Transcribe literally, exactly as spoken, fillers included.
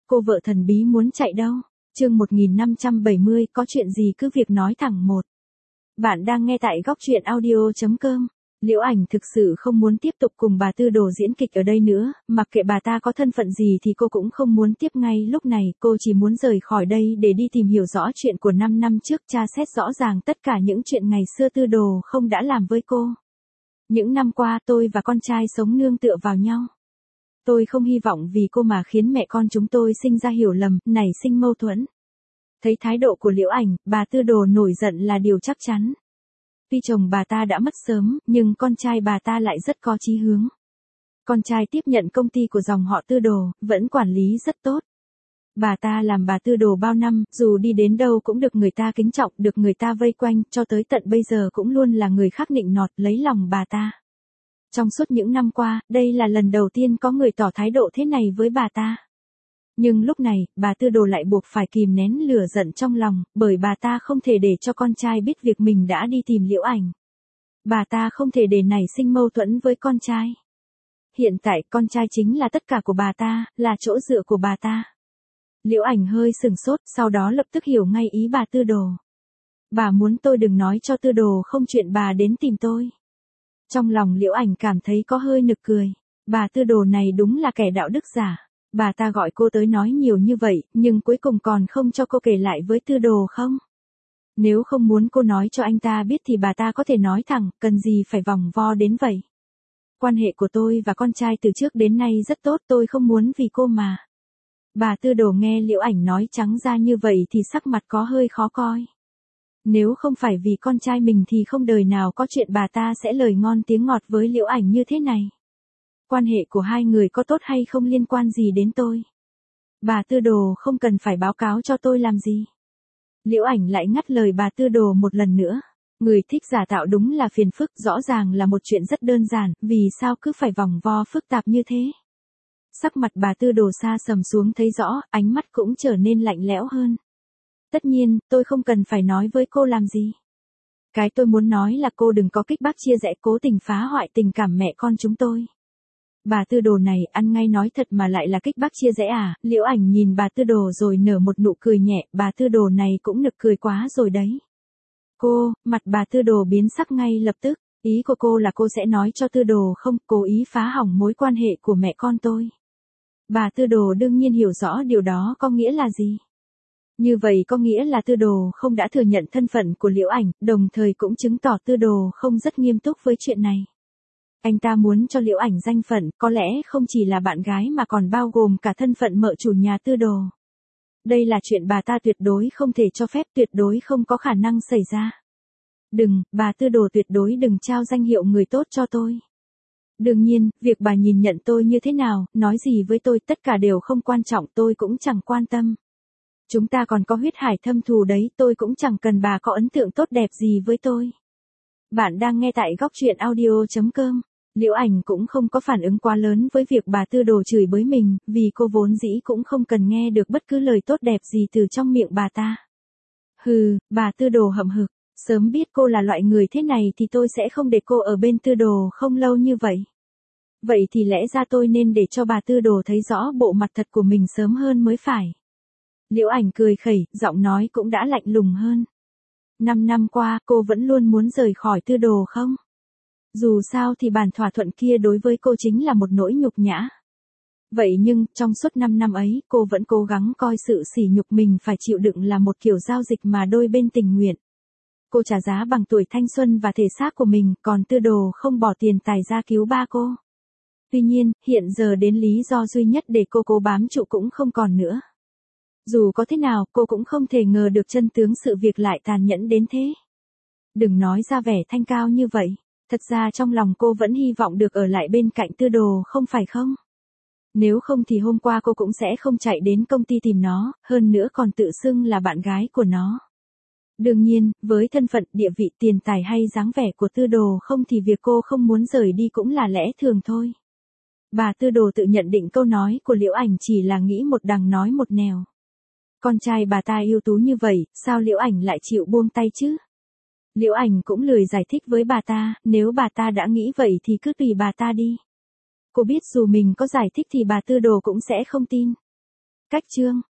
Cô vợ thần bí muốn chạy đâu? Chương một nghìn năm trăm bảy mươi, có chuyện gì cứ việc nói thẳng một. Bạn đang nghe tại góc truyện audio chấm com. Liễu Ảnh thực sự không muốn tiếp tục cùng bà Tư Đồ diễn kịch ở đây nữa, mặc kệ bà ta có thân phận gì thì cô cũng không muốn tiếp ngay lúc này, cô chỉ muốn rời khỏi đây để đi tìm hiểu rõ chuyện của năm năm trước, tra xét rõ ràng tất cả những chuyện ngày xưa Tư Đồ không đã làm với cô. Những năm qua tôi và con trai sống nương tựa vào nhau. Tôi không hy vọng vì cô mà khiến mẹ con chúng tôi sinh ra hiểu lầm, nảy sinh mâu thuẫn. Thấy thái độ của Liễu Ảnh, bà Tư Đồ nổi giận là điều chắc chắn. Tuy chồng bà ta đã mất sớm, nhưng con trai bà ta lại rất có chí hướng. Con trai tiếp nhận công ty của dòng họ Tư Đồ, vẫn quản lý rất tốt. Bà ta làm bà Tư Đồ bao năm, dù đi đến đâu cũng được người ta kính trọng, được người ta vây quanh, cho tới tận bây giờ cũng luôn là người khác nịnh nọt, lấy lòng bà ta. Trong suốt những năm qua, đây là lần đầu tiên có người tỏ thái độ thế này với bà ta. Nhưng lúc này, bà Tư Đồ lại buộc phải kìm nén lửa giận trong lòng, bởi bà ta không thể để cho con trai biết việc mình đã đi tìm Liễu Ảnh. Bà ta không thể để nảy sinh mâu thuẫn với con trai. Hiện tại con trai chính là tất cả của bà ta, là chỗ dựa của bà ta. Liễu Ảnh hơi sừng sốt, sau đó lập tức hiểu ngay ý bà Tư Đồ. Bà muốn tôi đừng nói cho Tư Đồ không chuyện bà đến tìm tôi. Trong lòng Liễu Ảnh cảm thấy có hơi nực cười. Bà Tư Đồ này đúng là kẻ đạo đức giả. Bà ta gọi cô tới nói nhiều như vậy, nhưng cuối cùng còn không cho cô kể lại với Tư Đồ không? Nếu không muốn cô nói cho anh ta biết thì bà ta có thể nói thẳng, cần gì phải vòng vo đến vậy. Quan hệ của tôi và con trai từ trước đến nay rất tốt, tôi không muốn vì cô mà. Bà Tư Đồ nghe Liễu Ảnh nói trắng ra như vậy thì sắc mặt có hơi khó coi. Nếu không phải vì con trai mình thì không đời nào có chuyện bà ta sẽ lời ngon tiếng ngọt với Liễu Ảnh như thế này. Quan hệ của hai người có tốt hay không liên quan gì đến tôi. Bà Tư Đồ không cần phải báo cáo cho tôi làm gì. Liễu Ảnh lại ngắt lời bà Tư Đồ một lần nữa. Người thích giả tạo đúng là phiền phức, rõ ràng là một chuyện rất đơn giản, vì sao cứ phải vòng vo phức tạp như thế. Sắc mặt bà Tư Đồ xa sầm xuống thấy rõ, ánh mắt cũng trở nên lạnh lẽo hơn. Tất nhiên, tôi không cần phải nói với cô làm gì. Cái tôi muốn nói là cô đừng có kích bác chia rẽ, cố tình phá hoại tình cảm mẹ con chúng tôi. Bà Tư Đồ này ăn ngay nói thật mà lại là kích bác chia rẽ à? Liễu Ảnh nhìn bà Tư Đồ rồi nở một nụ cười nhẹ, bà Tư Đồ này cũng nực cười quá rồi đấy. Cô, mặt bà Tư Đồ biến sắc ngay lập tức, ý của cô là cô sẽ nói cho Tư Đồ không, cố ý phá hỏng mối quan hệ của mẹ con tôi. Bà Tư Đồ đương nhiên hiểu rõ điều đó có nghĩa là gì. Như vậy có nghĩa là Tư Đồ không đã thừa nhận thân phận của Liễu Ảnh, đồng thời cũng chứng tỏ Tư Đồ không rất nghiêm túc với chuyện này. Anh ta muốn cho Liễu Ảnh danh phận, có lẽ không chỉ là bạn gái mà còn bao gồm cả thân phận mợ chủ nhà Tư Đồ. Đây là chuyện bà ta tuyệt đối không thể cho phép, tuyệt đối không có khả năng xảy ra. Đừng, bà Tư Đồ tuyệt đối đừng trao danh hiệu người tốt cho tôi. Đương nhiên, việc bà nhìn nhận tôi như thế nào, nói gì với tôi, tất cả đều không quan trọng, tôi cũng chẳng quan tâm. Chúng ta còn có huyết hải thâm thù đấy, tôi cũng chẳng cần bà có ấn tượng tốt đẹp gì với tôi. Bạn đang nghe tại góc truyện audio chấm com. Liễu Ảnh cũng không có phản ứng quá lớn với việc bà Tư Đồ chửi bới mình, vì cô vốn dĩ cũng không cần nghe được bất cứ lời tốt đẹp gì từ trong miệng bà ta. Hừ, bà Tư Đồ hậm hực, sớm biết cô là loại người thế này thì tôi sẽ không để cô ở bên Tư Đồ không lâu như vậy. Vậy thì lẽ ra tôi nên để cho bà Tư Đồ thấy rõ bộ mặt thật của mình sớm hơn mới phải. Liễu Ảnh cười khẩy, giọng nói cũng đã lạnh lùng hơn. Năm năm qua, cô vẫn luôn muốn rời khỏi Tư Đồ không? Dù sao thì bản thỏa thuận kia đối với cô chính là một nỗi nhục nhã. Vậy nhưng, trong suốt năm năm ấy, cô vẫn cố gắng coi sự sỉ nhục mình phải chịu đựng là một kiểu giao dịch mà đôi bên tình nguyện. Cô trả giá bằng tuổi thanh xuân và thể xác của mình, còn Tư Đồ không bỏ tiền tài ra cứu ba cô. Tuy nhiên, hiện giờ đến lý do duy nhất để cô cố bám trụ cũng không còn nữa. Dù có thế nào, cô cũng không thể ngờ được chân tướng sự việc lại tàn nhẫn đến thế. Đừng nói ra vẻ thanh cao như vậy. Thật ra trong lòng cô vẫn hy vọng được ở lại bên cạnh Tư Đồ không phải không? Nếu không thì hôm qua cô cũng sẽ không chạy đến công ty tìm nó, hơn nữa còn tự xưng là bạn gái của nó. Đương nhiên, với thân phận, địa vị, tiền tài hay dáng vẻ của Tư Đồ không thì việc cô không muốn rời đi cũng là lẽ thường thôi. Bà Tư Đồ tự nhận định câu nói của Liễu Ảnh chỉ là nghĩ một đằng nói một nẻo. Con trai bà ta ưu tú như vậy, sao Liễu Ảnh lại chịu buông tay chứ? Liễu Ảnh cũng lười giải thích với bà ta, nếu bà ta đã nghĩ vậy thì cứ tùy bà ta đi. Cô biết dù mình có giải thích thì bà Tư Đồ cũng sẽ không tin. Cách chương